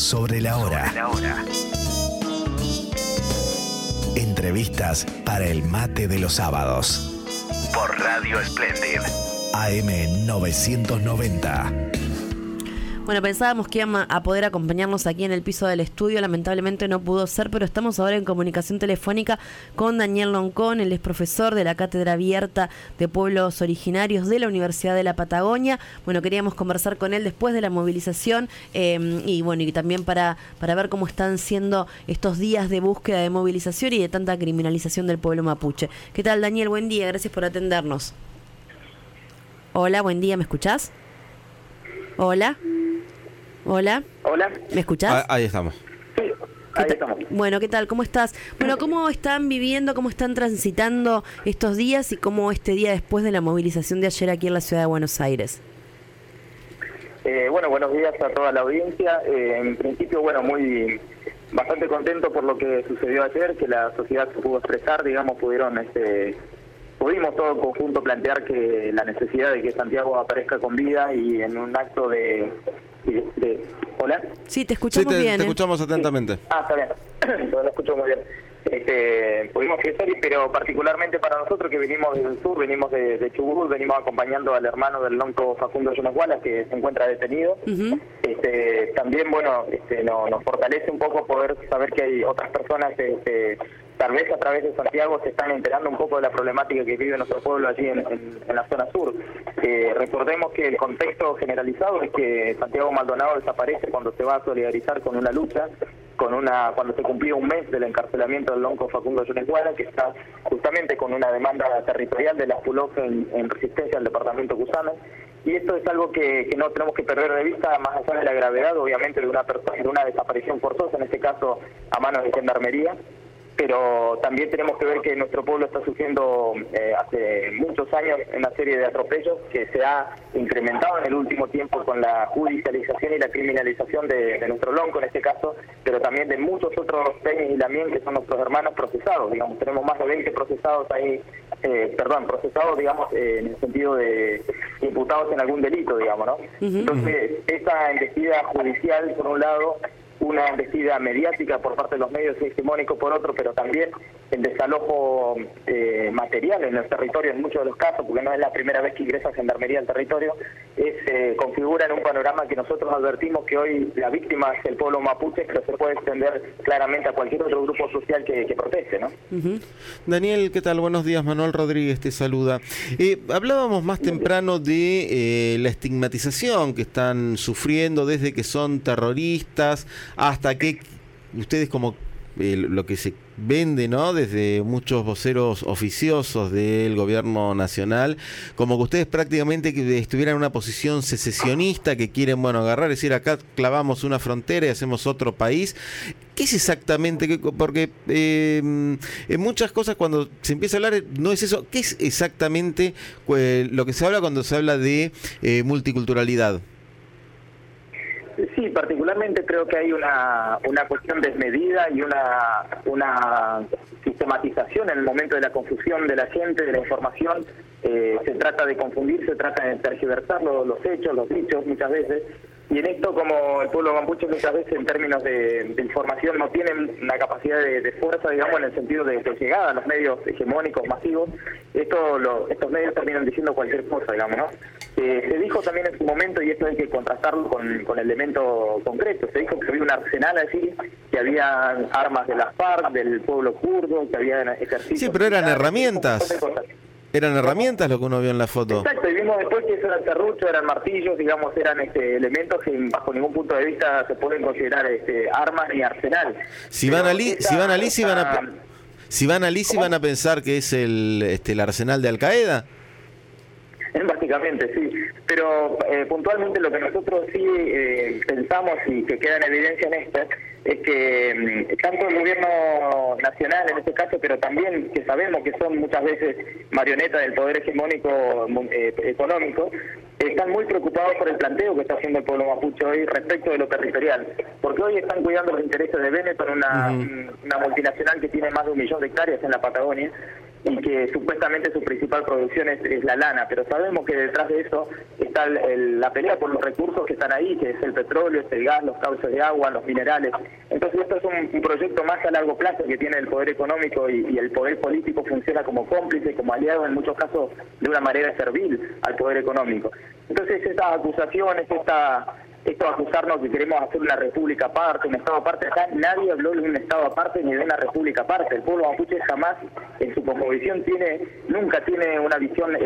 sobre la hora. Entrevistas para el mate de los sábados. Por Radio Splendid. AM 990. Bueno, pensábamos que iban a poder acompañarnos aquí en el piso del estudio, lamentablemente no pudo ser, pero estamos ahora en comunicación telefónica con Daniel Loncón. Él es profesor de la Cátedra Abierta de Pueblos Originarios de la Universidad de la Patagonia. Bueno, queríamos conversar con él después de la movilización y también para ver cómo están siendo estos días de búsqueda, de movilización y de tanta criminalización del pueblo mapuche. ¿Qué tal, Daniel? Buen día, gracias por atendernos. Hola, buen día, ¿me escuchás? Hola. Hola. Hola. ¿Me escuchás? Ahí estamos. Sí, ahí estamos. Bueno, ¿qué tal? ¿Cómo estás? Bueno, ¿cómo están viviendo, cómo están transitando estos días y cómo este día después de la movilización de ayer aquí en la ciudad de Buenos Aires? Buenos días a toda la audiencia. En principio, bastante contento por lo que sucedió ayer, que la sociedad se pudo expresar, pudimos todo en conjunto plantear que la necesidad de que Santiago aparezca con vida y en un acto de ¿Hola? Sí, te escuchamos bien. Te escuchamos atentamente. Sí. Está bien. Lo escucho muy bien. Pudimos expresar, pero particularmente para nosotros que venimos del sur, venimos de Chubut, venimos acompañando al hermano del lonco Facundo Jonas Wallace, que se encuentra detenido. Uh-huh. También, nos fortalece un poco poder saber que hay otras personas tal vez a través de Santiago se están enterando un poco de la problemática que vive nuestro pueblo allí en la zona sur. Recordemos que el contexto generalizado es que Santiago Maldonado desaparece cuando se va a solidarizar con una lucha, cuando se cumplió un mes del encarcelamiento del lonco Facundo Jonas Wallace, que está justamente con una demanda territorial de las PULOF en resistencia al departamento Cusana. Y esto es algo que no tenemos que perder de vista, más allá de la gravedad, obviamente, de una desaparición forzosa, en este caso a manos de Gendarmería. Pero también tenemos que ver que nuestro pueblo está sufriendo hace muchos años una serie de atropellos que se ha incrementado en el último tiempo con la judicialización y la criminalización de nuestro lonco en este caso, pero también de muchos otros peñas y lamien que son nuestros hermanos procesados. Digamos, tenemos más de 20 procesados ahí, en el sentido de imputados en algún delito, digamos, ¿no? Uh-huh. Entonces, esta embestida judicial, por un lado, una embestida mediática por parte de los medios hegemónicos por otro, pero también el desalojo material en el territorio en muchos de los casos, porque no es la primera vez que ingresa Gendarmería al territorio, configura en un panorama que nosotros advertimos que hoy la víctima es el pueblo mapuche, pero se puede extender claramente a cualquier otro grupo social que proteste, ¿no? Uh-huh. Daniel, ¿qué tal? Buenos días, Manuel Rodríguez te saluda. Hablábamos más temprano de la estigmatización que están sufriendo desde que son terroristas hasta que ustedes como lo que se vende, ¿no?, desde muchos voceros oficiosos del gobierno nacional, como que ustedes prácticamente que estuvieran en una posición secesionista, que quieren, agarrar, decir, acá clavamos una frontera y hacemos otro país. ¿Qué es exactamente? Porque en muchas cosas cuando se empieza a hablar no es eso. ¿Qué es exactamente lo que se habla cuando se habla de multiculturalidad? Sí, particularmente creo que hay una cuestión desmedida y una sistematización en el momento de la confusión de la gente, de la información. Se trata de confundir, se trata de tergiversar los hechos, los dichos muchas veces. Y en esto, como el pueblo mapuche muchas veces en términos de información no tienen una capacidad de fuerza, digamos, en el sentido de llegada a los medios hegemónicos masivos, estos medios terminan diciendo cualquier cosa, digamos, ¿no? Se dijo también en su momento, y esto hay que contrastarlo con elemento concreto, se dijo que había un arsenal allí, que había armas de las FARC, del pueblo kurdo, que había ejercicios... Sí, pero eran herramientas. Eran herramientas lo que uno vio en la foto. Exacto, y vimos después que eso eran serruchos, eran martillos, digamos, eran elementos que bajo ningún punto de vista se pueden considerar armas ni arsenal. Si van a Liz van a pensar que es el arsenal de Al Qaeda. Básicamente, sí. Pero puntualmente lo que nosotros sí pensamos y que queda en evidencia en esta es que tanto el gobierno nacional en este caso, pero también que sabemos que son muchas veces marionetas del poder hegemónico económico, están muy preocupados por el planteo que está haciendo el pueblo mapuche hoy respecto de lo territorial. Porque hoy están cuidando los intereses de Benetton, una multinacional que tiene más de 1 millón de hectáreas en la Patagonia, y que supuestamente su principal producción es la lana, pero sabemos que detrás de eso está la pelea por los recursos que están ahí, que es el petróleo, es el gas, los cauces de agua, los minerales. Entonces esto es un proyecto más a largo plazo que tiene el poder económico y el poder político funciona como cómplice, como aliado, en muchos casos de una manera servil al poder económico. Entonces estas acusaciones, esto acusarnos que queremos hacer una república aparte, un estado aparte, acá nadie habló de un estado aparte ni de una república aparte. El pueblo mapuche jamás en su cosmovisión nunca tiene una visión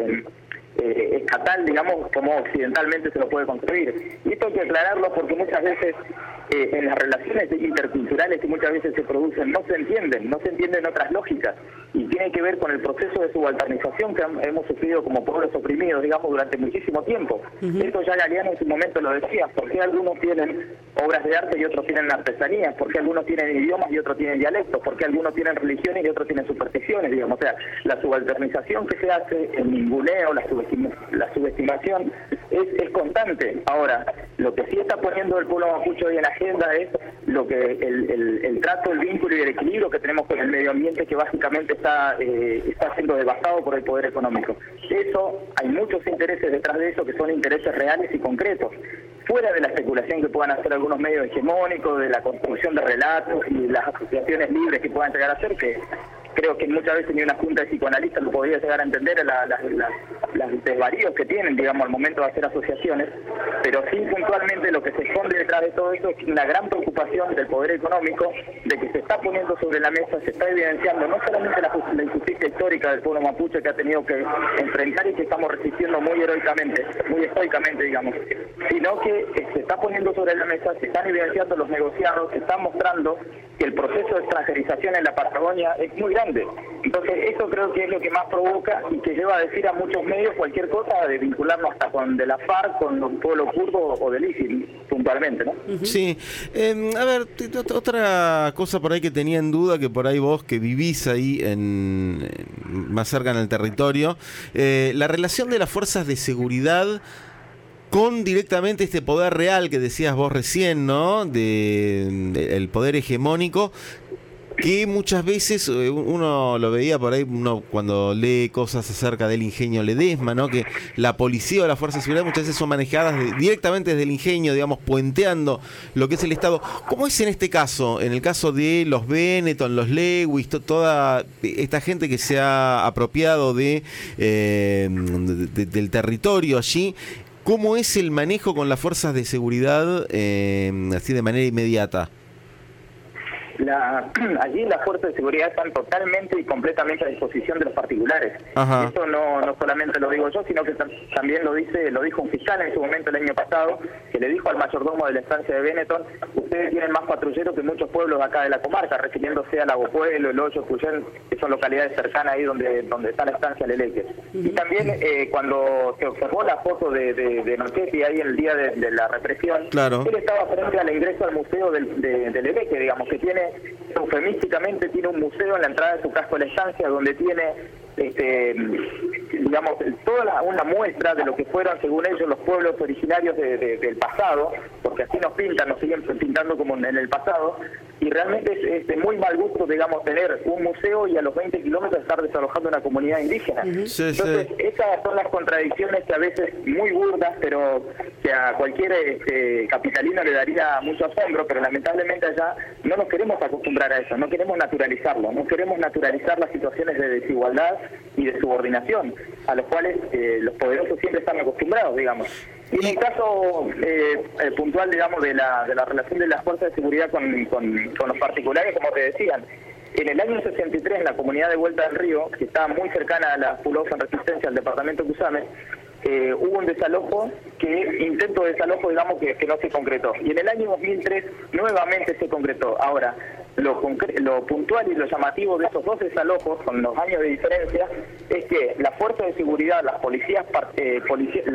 estatal, digamos, como occidentalmente se lo puede construir. Y esto hay que aclararlo porque muchas veces en las relaciones interculturales que muchas veces se producen no se entienden otras lógicas, y tiene que ver con el proceso de subalternización que hemos sufrido como pueblos oprimidos, digamos, durante muchísimo tiempo. Esto ya Galeano en su momento lo decía: ¿por qué algunos tienen obras de arte y otros tienen artesanías? ¿Por qué algunos tienen idiomas y otros tienen dialectos? ¿Por qué algunos tienen religiones y otros tienen supersticiones? Digamos, o sea, la subalternización que se hace, el ninguneo, la subestimación es constante. Ahora, lo que sí está poniendo el pueblo mapuche hoy en la agenda es lo que el trato, el vínculo y el equilibrio que tenemos con el medio ambiente, que básicamente está siendo devastado por el poder económico. Eso, hay muchos intereses detrás de eso que son intereses reales y concretos, fuera de la especulación que puedan hacer algunos medios hegemónicos, de la construcción de relatos y las asociaciones libres que puedan llegar a hacer, que creo que muchas veces ni una junta de psicoanalistas lo podría llegar a entender, las desvaríos que tienen, digamos, al momento de hacer asociaciones, pero sí puntualmente lo que se esconde detrás de todo eso es una gran preocupación del poder económico, de que se está poniendo sobre la mesa, se está evidenciando no solamente la injusticia histórica del pueblo mapuche que ha tenido que enfrentar y que estamos resistiendo muy estoicamente, digamos, sino que se está poniendo sobre la mesa, se están evidenciando los negociados, se están mostrando que el proceso de extranjerización en la Patagonia es muy grande. Entonces eso creo que es lo que más provoca y que lleva a decir a muchos medios cualquier cosa, de vincularnos hasta con de la FARC, con el pueblo kurdo o del ISIL, puntualmente, ¿no? Sí. A ver, otra cosa por ahí que tenía en duda, que por ahí vos que vivís ahí más cerca en el territorio, la relación de las fuerzas de seguridad con directamente este poder real que decías vos recién, ¿no? El poder hegemónico, que muchas veces uno lo veía por ahí, uno cuando lee cosas acerca del ingenio Ledesma, ¿no? Que la policía o la fuerza de seguridad muchas veces son manejadas directamente desde el ingenio, digamos, puenteando lo que es el Estado. ¿Cómo es en este caso? En el caso de los Benetton, los Lewis, toda esta gente que se ha apropiado del territorio allí, ¿cómo es el manejo con las fuerzas de seguridad así de manera inmediata? Allí las fuerzas de seguridad están totalmente y completamente a disposición de los particulares. Ajá. Esto no solamente lo digo yo, sino que también lo dijo un fiscal en su momento el año pasado, que le dijo al mayordomo de la estancia de Benetton: ustedes tienen más patrulleros que muchos pueblos acá de la comarca, refiriéndose a Lago Pueblo, El Hoyo, Cuyén, que son localidades cercanas ahí donde está la estancia Leleque. Y también cuando se observó la foto de Nochetti ahí el día de la represión, claro, él estaba frente al ingreso al museo de Leleque, digamos, que tiene, eufemísticamente, tiene un museo en la entrada de su casco de la estancia, donde tiene digamos, toda una muestra de lo que fueron, según ellos, los pueblos originarios del pasado, porque así nos siguen pintando como en el pasado, y realmente es de muy mal gusto, digamos, tener un museo y a los 20 kilómetros estar desalojando una comunidad indígena. Sí, entonces, esas son las contradicciones que a veces muy burdas, pero que a cualquier capitalino le daría mucho asombro, pero lamentablemente allá no nos queremos acostumbrar a eso, no queremos naturalizarlo, no queremos naturalizar las situaciones de desigualdad y de subordinación, a los cuales los poderosos siempre están acostumbrados, digamos. Y en el caso puntual, digamos, de la relación de las fuerzas de seguridad con los particulares, como te decían, en el año 63, en la comunidad de Vuelta del Río, que está muy cercana a la Pulosa en Resistencia, al departamento de Cusame, hubo un intento de desalojo, digamos, que no se concretó. Y en el año 2003 nuevamente se concretó. Ahora, lo puntual y lo llamativo de esos dos desalojos, con los años de diferencia, es que las fuerzas de seguridad, las policías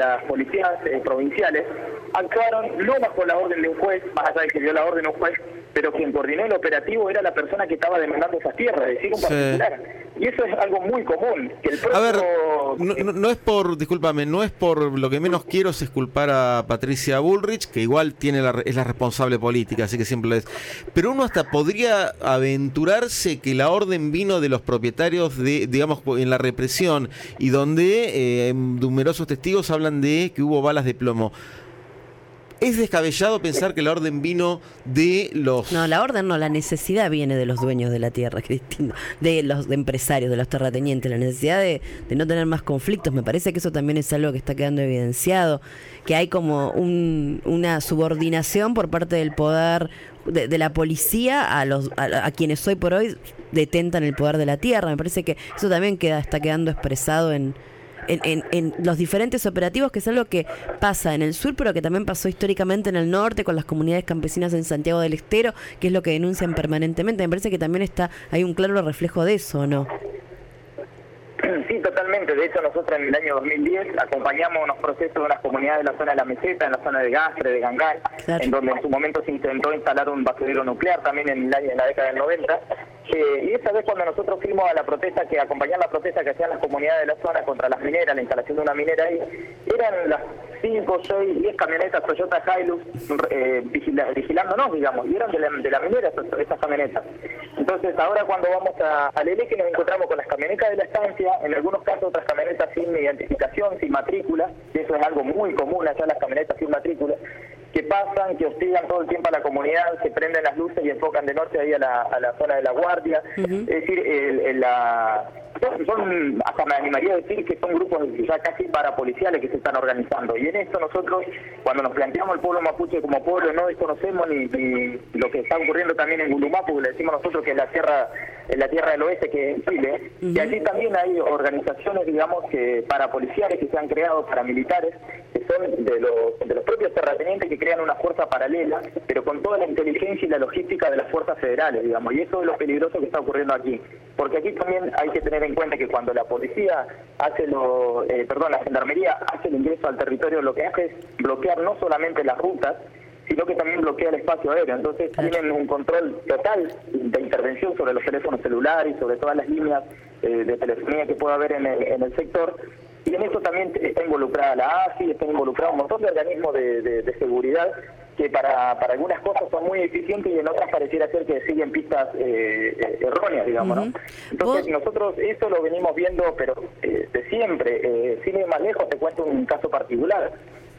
provinciales, actuaron no bajo la orden de un juez, más allá de que dio la orden un juez, pero quien coordinó el operativo era la persona que estaba demandando esas tierras, es decir, un particular. Y eso es algo muy común. Que el propio... A ver, no es por, discúlpame, no es por lo que menos quiero es culpar a Patricia Bullrich, que igual es la responsable política, así que siempre lo es. Pero uno hasta podría aventurarse que la orden vino de los propietarios digamos, en la represión, y donde numerosos testigos hablan de que hubo balas de plomo. ¿Es descabellado pensar que la orden vino de los...? No, la orden no, la necesidad viene de los dueños de la tierra, Cristina, de los empresarios, de los terratenientes, la necesidad de no tener más conflictos. Me parece que eso también es algo que está quedando evidenciado, que hay como una subordinación por parte del poder de la policía a quienes hoy por hoy detentan el poder de la tierra. Me parece que eso también está quedando expresado en los diferentes operativos, que es algo que pasa en el sur, pero que también pasó históricamente en el norte con las comunidades campesinas en Santiago del Estero, que es lo que denuncian permanentemente. Me parece que también hay un claro reflejo de eso, ¿no? Sí, totalmente. De hecho, nosotros en el año 2010 acompañamos unos procesos de unas comunidades de la zona de la Meseta, en la zona de Gastre, de Gangay, claro, en donde en su momento se intentó instalar un basurero nuclear también en la década del 90. Y esa vez cuando nosotros fuimos a la protesta, acompañar la protesta que hacían las comunidades de la zona contra las mineras, la instalación de una minera ahí, eran las 5, 6, 10 camionetas Toyota Hilux vigilándonos, digamos, y eran de la minera esas camionetas. Entonces ahora cuando vamos a Leleque nos encontramos con las camionetas de la estancia, en algunos casos otras camionetas sin identificación, sin matrícula, y eso es algo muy común allá, las camionetas sin matrícula, que pasan, que hostigan todo el tiempo a la comunidad, se prenden las luces y enfocan de noche ahí a la zona de la guardia. Es decir, son, hasta me animaría a decir que son grupos ya casi parapoliciales que se están organizando. Y en esto nosotros, cuando nos planteamos el pueblo mapuche como pueblo, no desconocemos ni lo que está ocurriendo también en Gulumapu, le decimos nosotros que es la tierra del oeste, que es en Chile, y allí también hay organizaciones, digamos, parapoliciales que se han creado, paramilitares, que son de los propios terratenientes, que crean una fuerza paralela, pero con toda la inteligencia y la logística de las fuerzas federales, digamos, y eso es lo peligroso que está ocurriendo aquí, porque aquí también hay que tener en cuenta que cuando la policía la gendarmería hace el ingreso al territorio, lo que hace es bloquear no solamente las rutas, sino que también bloquea el espacio aéreo. Entonces tienen un control total de intervención sobre los teléfonos celulares y sobre todas las líneas de telefonía que pueda haber en el sector. Y en eso también está involucrada la AFI, está involucrado un montón de organismos de seguridad que para algunas cosas son muy eficientes y en otras pareciera ser que siguen pistas erróneas, digamos, ¿no? Entonces nosotros eso lo venimos viendo, pero de siempre. Sin ir más lejos, te cuento un caso particular.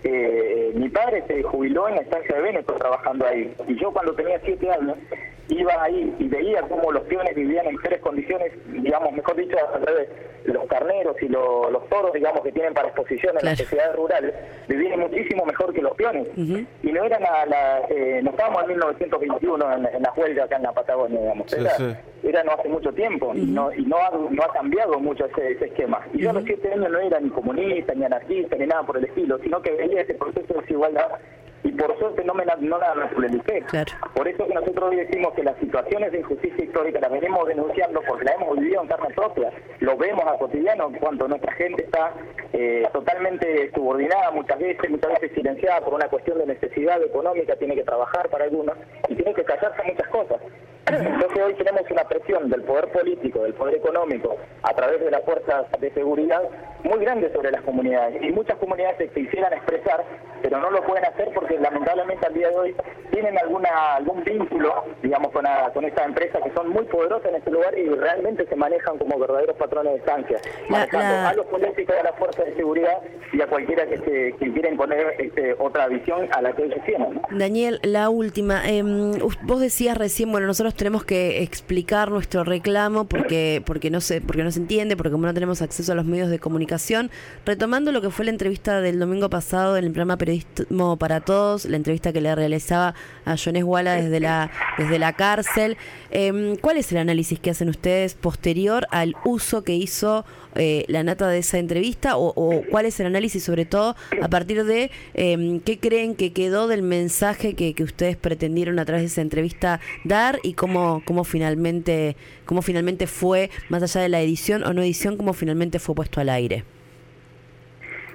Mi padre se jubiló en la estancia de Véneto trabajando ahí, y yo cuando tenía 7 años iba ahí y veía cómo los peones vivían en peores condiciones, digamos, mejor dicho, al revés, los carneros y los toros, digamos, que tienen para exposición en las sociedades rurales, vivían muchísimo mejor que los peones. Y no eran no estábamos en 1921 en la huelga acá en la Patagonia, digamos, era no hace mucho tiempo, y no ha cambiado mucho ese esquema. Y yo a los 7 años no era ni comunista, ni anarquista, ni nada por el estilo, sino que veía ese proceso de desigualdad, y por suerte no la naturalicé. Claro. Por eso que nosotros hoy decimos que las situaciones de injusticia histórica las venimos denunciando porque las hemos vivido en carne propia. Lo vemos a cotidiano cuando nuestra gente está totalmente subordinada, muchas veces silenciada por una cuestión de necesidad económica, tiene que trabajar para algunos y tiene que callarse muchas cosas. Entonces hoy tenemos una presión del poder político, del poder económico, a través de las fuerzas de seguridad muy grande sobre las comunidades, y muchas comunidades se quisieran expresar, pero no lo pueden hacer porque lamentablemente al día de hoy tienen algún vínculo, digamos, con estas empresas que son muy poderosas en este lugar y realmente se manejan como verdaderos patrones de estancia, manejando a los políticos, a las fuerzas de seguridad y a cualquiera que quiera imponer otra visión a la que ellos tienen. Daniel, la última, vos decías recién, bueno, nosotros tenemos que explicar nuestro reclamo porque no se entiende, porque como no tenemos acceso a los medios de comunicación. Retomando lo que fue la entrevista del domingo pasado en el programa Periodismo para Todos, la entrevista que le realizaba a Jones Wala desde la cárcel, ¿cuál es el análisis que hacen ustedes posterior al uso que hizo la nata de esa entrevista, o cuál es el análisis sobre todo a partir de qué creen que quedó del mensaje que ustedes pretendieron a través de esa entrevista dar, y cómo finalmente fue, más allá de la edición o no edición, cómo finalmente fue puesto al aire?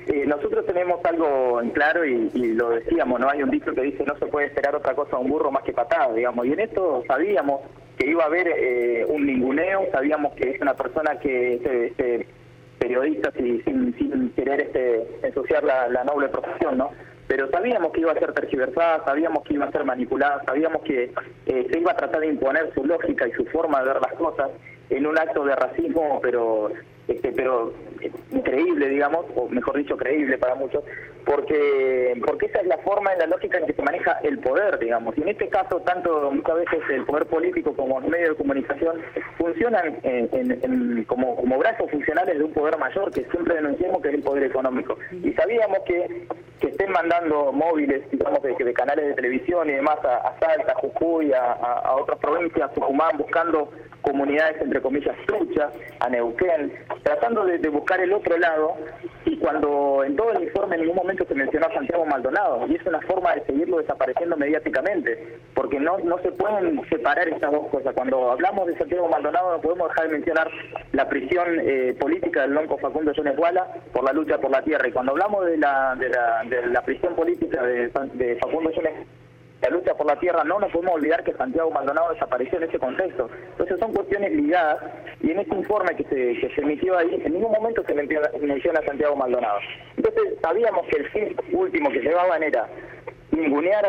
Nosotros tenemos algo en claro y lo decíamos, ¿no? Hay un dicho que dice no se puede esperar otra cosa a un burro más que patada, digamos, y en esto sabíamos que iba a haber un ninguneo, sabíamos que es una persona que periodista sin querer ensuciar la noble profesión, ¿no? Pero sabíamos que iba a ser tergiversada, sabíamos que iba a ser manipulada, sabíamos que se iba a tratar de imponer su lógica y su forma de ver las cosas en un acto de racismo, pero increíble, digamos, o mejor dicho, creíble para muchos, porque esa es la forma, en la lógica en que se maneja el poder, digamos. Y en este caso, muchas veces el poder político como los medios de comunicación funcionan como brazos funcionales de un poder mayor, que siempre denunciamos que es el poder económico. Y sabíamos que estén mandando móviles, digamos, de canales de televisión y demás a Salta, a Jujuy, a otras provincias, Tucumán, buscando comunidades, entre comillas, truchas, a Neuquén, tratando de buscar el otro lado, y cuando en todo el informe en ningún momento se mencionó a Santiago Maldonado, y es una forma de seguirlo desapareciendo mediáticamente, porque no se pueden separar estas dos cosas. Cuando hablamos de Santiago Maldonado no podemos dejar de mencionar la prisión política del lonco Facundo Jones Guala por la lucha por la tierra, y cuando hablamos de la prisión política de Facundo Jones, la lucha por la tierra, no nos podemos olvidar que Santiago Maldonado desapareció en ese contexto. Entonces son cuestiones ligadas, y en este informe que se emitió ahí, en ningún momento se menciona a Santiago Maldonado. Entonces sabíamos que el fin último que llevaban era ningunear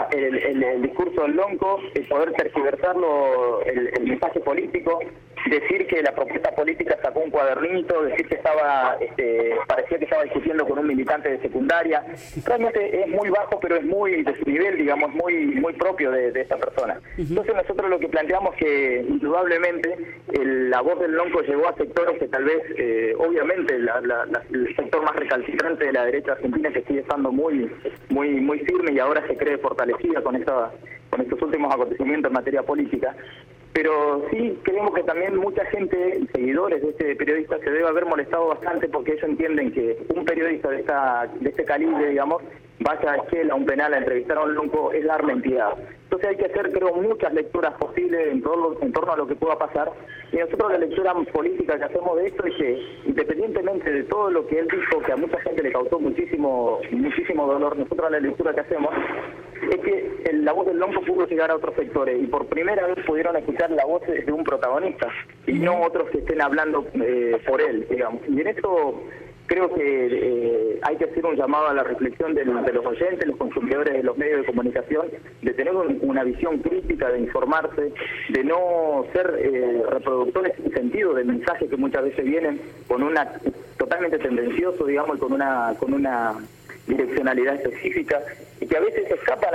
el discurso del lonco, poder tergiversarlo, el mensaje político, decir que la propuesta política sacó un cuadernito, decir que parecía que estaba discutiendo con un militante de secundaria. Realmente es muy bajo, pero es muy de su nivel, digamos, muy propio de esta persona. Entonces nosotros lo que planteamos que indudablemente la voz del lonco llegó a sectores que tal vez, obviamente, el sector más recalcitrante de la derecha argentina, que sigue estando muy firme y ahora se cree fortalecida con estos últimos acontecimientos en materia política. Pero sí creemos que también mucha gente, seguidores de este periodista, se debe haber molestado bastante, porque ellos entienden que un periodista de este calibre, digamos, vaya a esquela, a un penal, a entrevistar a un lonco, es darle entidad. Entonces hay que hacer, creo, muchas lecturas posibles en torno a lo que pueda pasar. Y nosotros la lectura política que hacemos de esto es que, independientemente de todo lo que él dijo, que a mucha gente le causó muchísimo dolor, nosotros la lectura que hacemos es que la voz del lonco pudo llegar a otros sectores, y por primera vez pudieron escuchar la voz de un protagonista, y no otros que estén hablando por él, digamos. Y en esto creo que hay que hacer un llamado a la reflexión de los oyentes, los consumidores de los medios de comunicación, de tener una visión crítica, de informarse, de no ser reproductores sin sentido de mensajes que muchas veces vienen con totalmente tendencioso, digamos, y con una direccionalidad específica, y que a veces escapan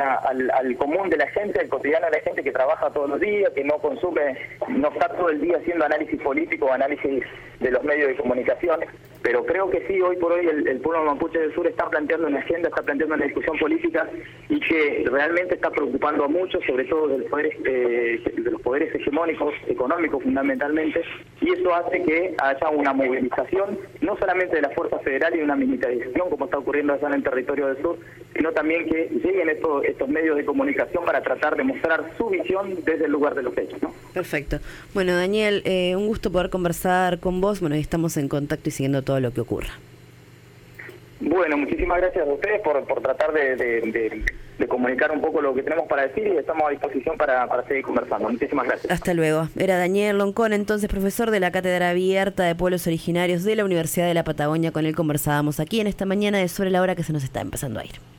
al común de la gente, al cotidiano de la gente que trabaja todos los días, que no está todo el día haciendo análisis político o análisis de los medios de comunicación. Pero creo que sí, hoy por hoy el pueblo mapuche del sur está planteando una agenda, está planteando una discusión política, y que realmente está preocupando a muchos, sobre todo de los poderes hegemónicos, económicos fundamentalmente, y eso hace que haya una movilización, no solamente de la Fuerza Federal y una militarización como está ocurriendo allá en el territorio del sur, sino también que lleguen estos medios de comunicación para tratar de mostrar su visión desde el lugar de los hechos, ¿no? Perfecto. Bueno, Daniel, un gusto poder conversar con vos. Bueno, estamos en contacto y siguiendo todo lo que ocurra. Bueno, muchísimas gracias a ustedes por tratar de comunicar un poco lo que tenemos para decir, y estamos a disposición para seguir conversando. Muchísimas gracias. Hasta luego. Era Daniel Loncón, entonces profesor de la Cátedra Abierta de Pueblos Originarios de la Universidad de la Patagonia. Con él conversábamos aquí en esta mañana de Sobre la Hora, que se nos está empezando a ir.